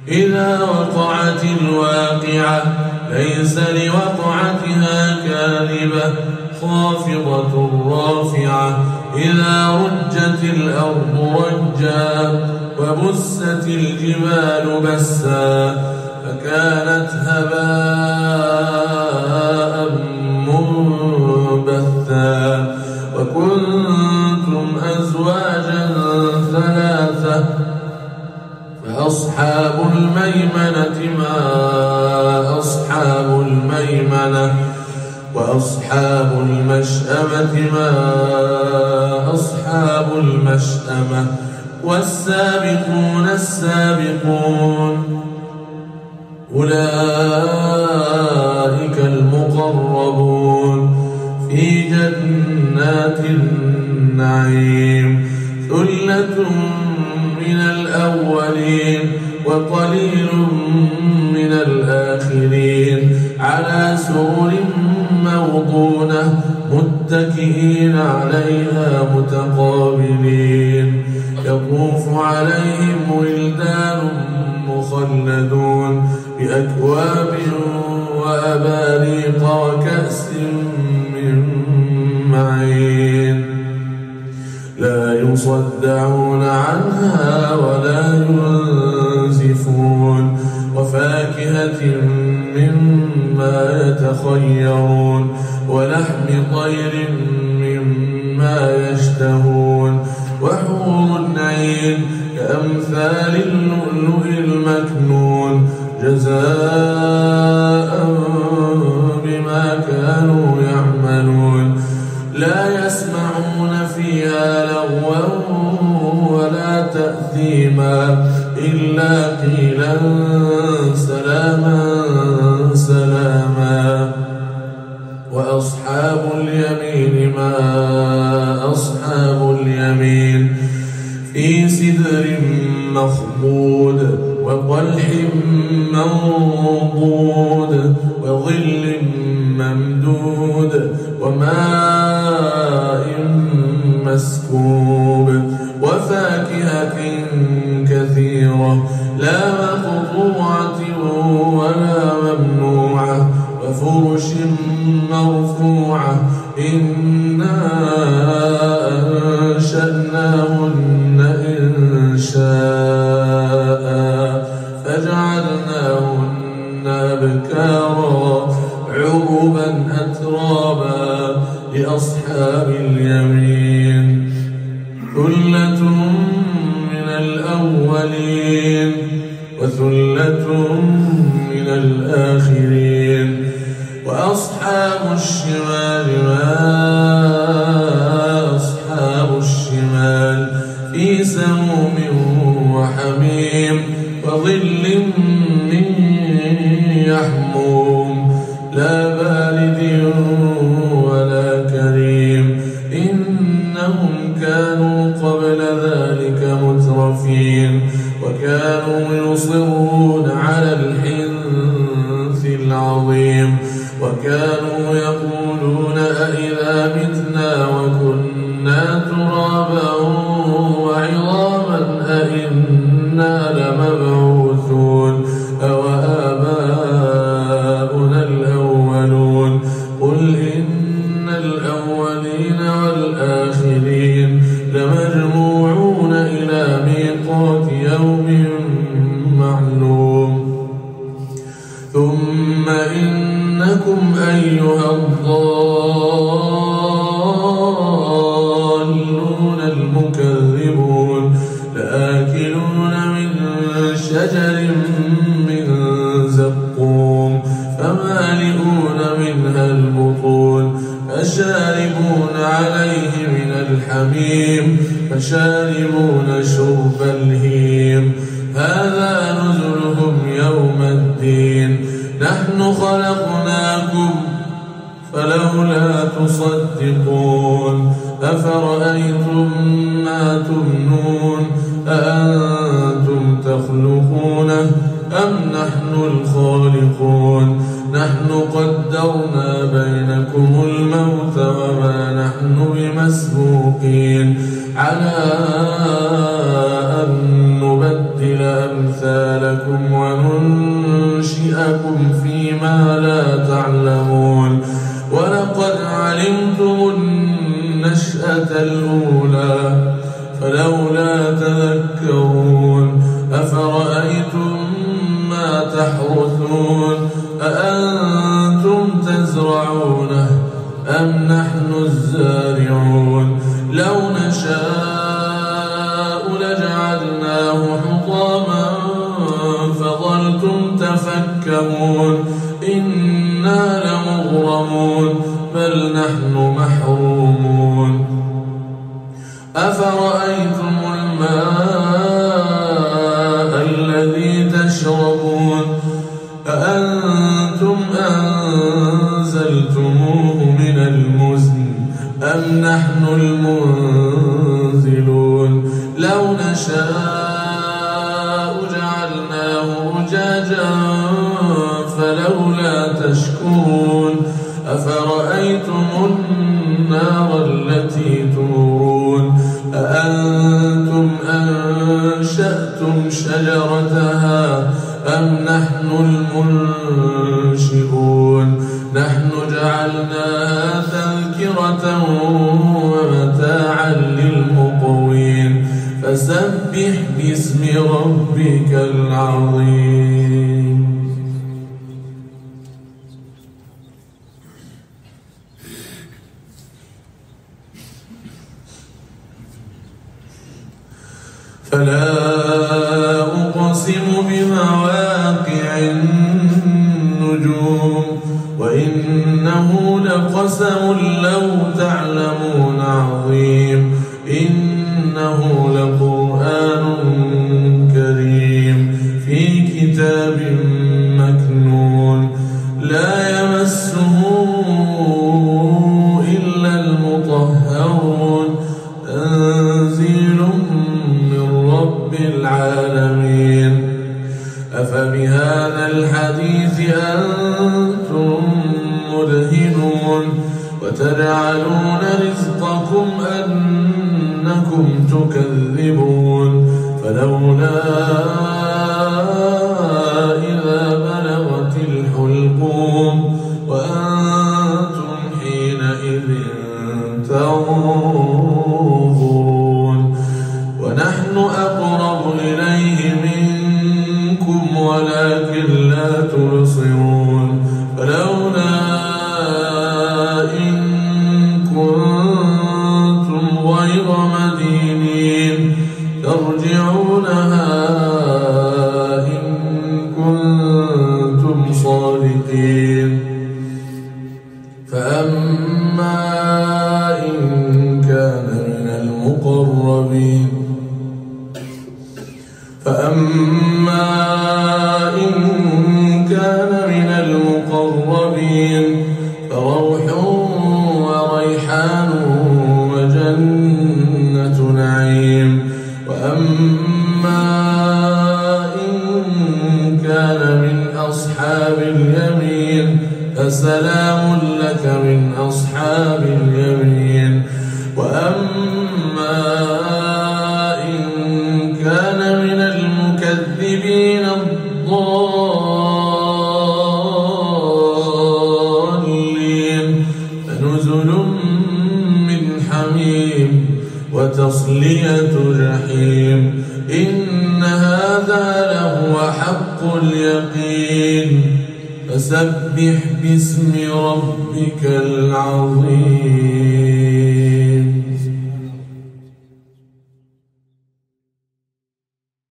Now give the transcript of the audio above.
إذا وقعت الواقعة ليس لوقعتها كاذبة خافضة رافعة إذا رجت الأرض رجا وبست الجبال بسا فكانت هباء منبثا وكنتم أزواجا ثلاثة فأصحاب الميمنة ما أصحاب الميمنة وأصحاب المشأمة ما أصحاب المشأمة والسابقون السابقون أولئك المقربون في جنات النعيم ثلة من الأولين وقليل من الآخرين على سرر موضونة متكئين عليها متقابلين يطوف عليهم ولدان مخلدون بأكواب وأباريق وكأس من معين لا يصدعون عنها ولا ينزفون وفاكهة مما يتخيرون ولحم طير مما يشتهون وحور عين كأمثال اللؤلؤ المكنون جزاء بما كانوا يعملون لا يسمعون فيها لغوا ولا تأثيما إلا قيلا سلاما سلاما وأصحاب اليمين ما أصحاب اليمين في سدر مخضود وطلح منضود وظل ممدود وماء مسكوب وفاكهة كثيرة لا مقطوعة ولا ممنوعة وفرش مرفوعة إنا أنشأناهن إنشاء فجعلناهن أبكارا عربا أترابا لأصحاب اليمين ثلة من الأولين وثلة من الآخرين وأصحاب الشمال ما أصحاب الشمال في سموم وحميم وظل من يحموم لا بارد ولا كريم إنهم كانوا قبل ذلك مترفين وكانوا يصرون على الحنث العظيم وكانوا يقولون أئذا متنا وكنا ترابا وعظاما أئنا لمبعوثون أوآباؤنا الأولون قل إن الأولين والآخرين لمجموعون إلى ميقات يوم معلوم ثم إنكم أيها الضالون المكذبون لآكلون من شجر من زقوم فمالئون منها البطون فشاربون عليه من الحميم فشاربون شرب الهيم هذا نزلهم يوم الدين نحن خلقناكم فلولا تصدقون أفرأيتم ما تمنون أأنتم تخلقونه أم نحن الخالقون نحن قدرنا بينكم الموت وما نحن بمسبوقين على أن نبدل ونستبدل أمثالكم وننشئكم فيما لا تعلمون ولقد علمتم النشأة الأولى فلولا تذكرون أفرأيتم ما تحرثون أأنتم تزرعونه أم نحن الزارعون لو نشاء لجعلناه حطاما فظلتم تفكهون إنا لمغرمون بل نحن محرومون أفرأيتم الماء الذي تشربون أأنتم أنزلتموه من المزن أم نحن المنزلون لو نشاء جعلناه أجاجا فلولا تشكرون أفرأيتم النار التي تورون أأنتم أنشأتم شجرتها أم نحن المنشئون نحن جعلناها تذكرة ومتاعا للمقوين فسبح باسم ربك العظيم فلا أقسم بمواقع النجوم وإنه لقسم لو تعلمون عظيم إنه لقرآن كريم في كتاب مكنون لا يمسه إلا المطهرون تنزيل من رب العالمين أفبهذا الحديث أنتم مدهنون وتجعلون رزقكم أنكم تكذبون فلولا إذا بلغت الحلقوم وأنتم حينئذ تنظرون ونحن أقرب إليه منكم ولكن لا تبصرون فلولا إن كنتم غير مدينين ترجعونها إن كنتم صادقين فأما إن كان من المقربين فروح وريحان وجنة نعيم وأما إن كان من أصحاب اليمين فسلام لك من أصحاب اليمين وأما إن كان من المكذبين الضالين فنزل من حميم وتصلية جحيم إن هذا لهو حق اليقين فسبح باسم ربك العظيم